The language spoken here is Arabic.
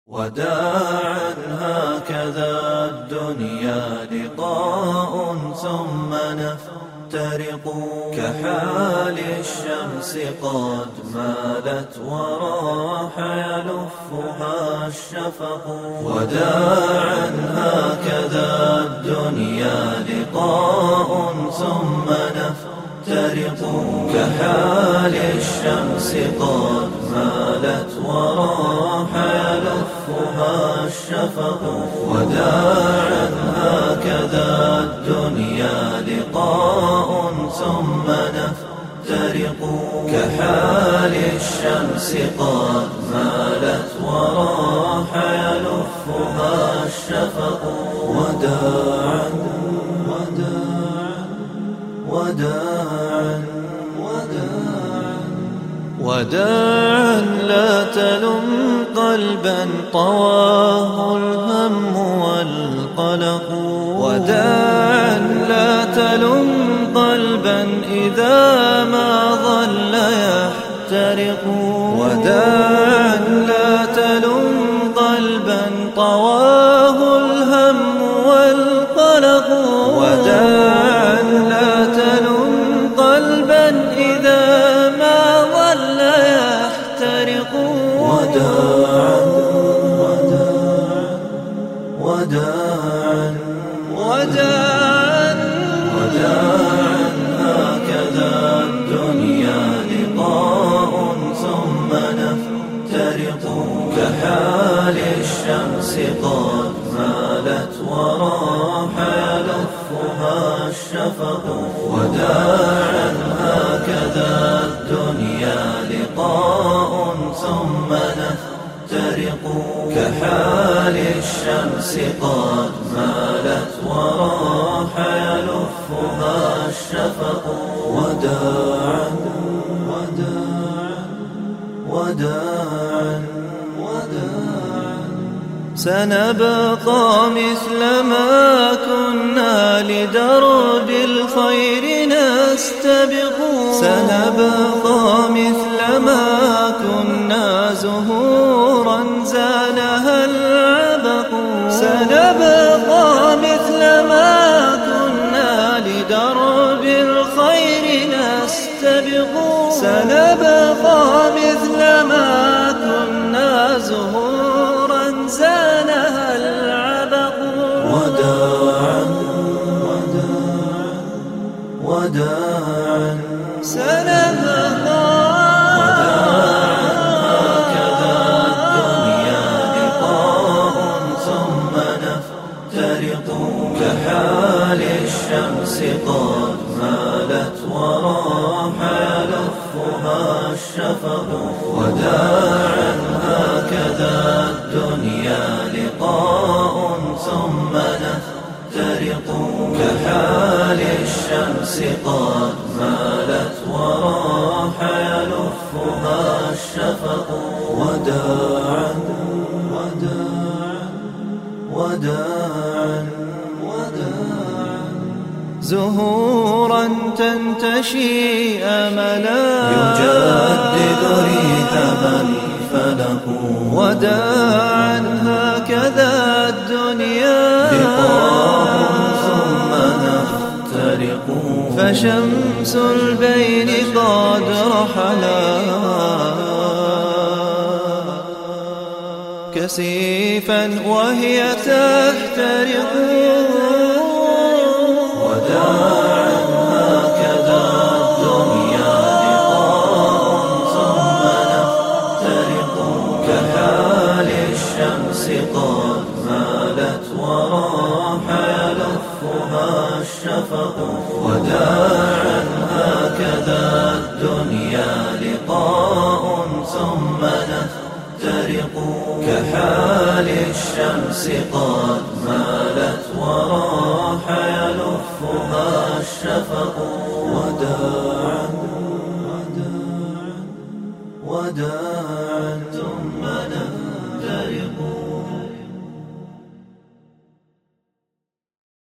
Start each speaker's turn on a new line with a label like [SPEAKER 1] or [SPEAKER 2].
[SPEAKER 1] وداعا هكذا الدنيا لقاء ثم نفترق كحال الشمس قد مالت وراح يلفها الشفق. وداعا هكذا الدنيا لقاء ثم نفترق كحال الشمس قد مالت وراح يلفها الشفق. وداعا هكذا الدنيا لقاء ثم نفترق كحال الشمس قد مالت وراح يلفها الشفق. وداعا وداعا وداعا لا تلم قلبا طواه الهم والقلق. وداعا لا تلم قلبا إذا ما ظل يحترق. وداعا لا تلم قلبا طواه الهم والقلق. وداعا لا تلم قلبا إذا ما ظل يحترق. وداعا وداعا وداعا وداعا هكذا الدنيا لقاء ثم نفترق كحال الشمس قد مالت وراح يلفها الشفق. وداعا هكذا الدنيا لقاء ثم نفترق كحال الشمس قد مالت وراح يلفها الشفق. وداعا وداعا سنبقى مثل ما كنا لدرب الخير نستبق. سنبقى مثل ما كنا زهورا زانها العبق. سنبقى مثل ما كنا لدرب الخير نستبق. سنبقى مثل ما كنا زهورا زانها العبق. وداعا وداعا سنبقى هكذا الدنيا لقاء ثم نفترق كحال الشمس قد مالت وراح يلفها الشفق. وداعا هكذا الدنيا لقاء ثم نفترق كحال الشمس قد مالت وراح يلفها الشفق. وداعا وداعا زهورا تنتشي أملا يجدد ريحها الفلق. وداعا هكذا الدنيا لقاء ثم نفترق فشمس البين قد رحلا كسيفا وهي تحترق. وداعا هكذا الدنيا لقاء ثم نفترق كحال الشمس قد مالت وراح يلفها الشفق. وداعا هكذا الدنيا لقاء ثم نفترق كحال الشمس قد مالت وراح يلفها الشفق. وداعا وداعا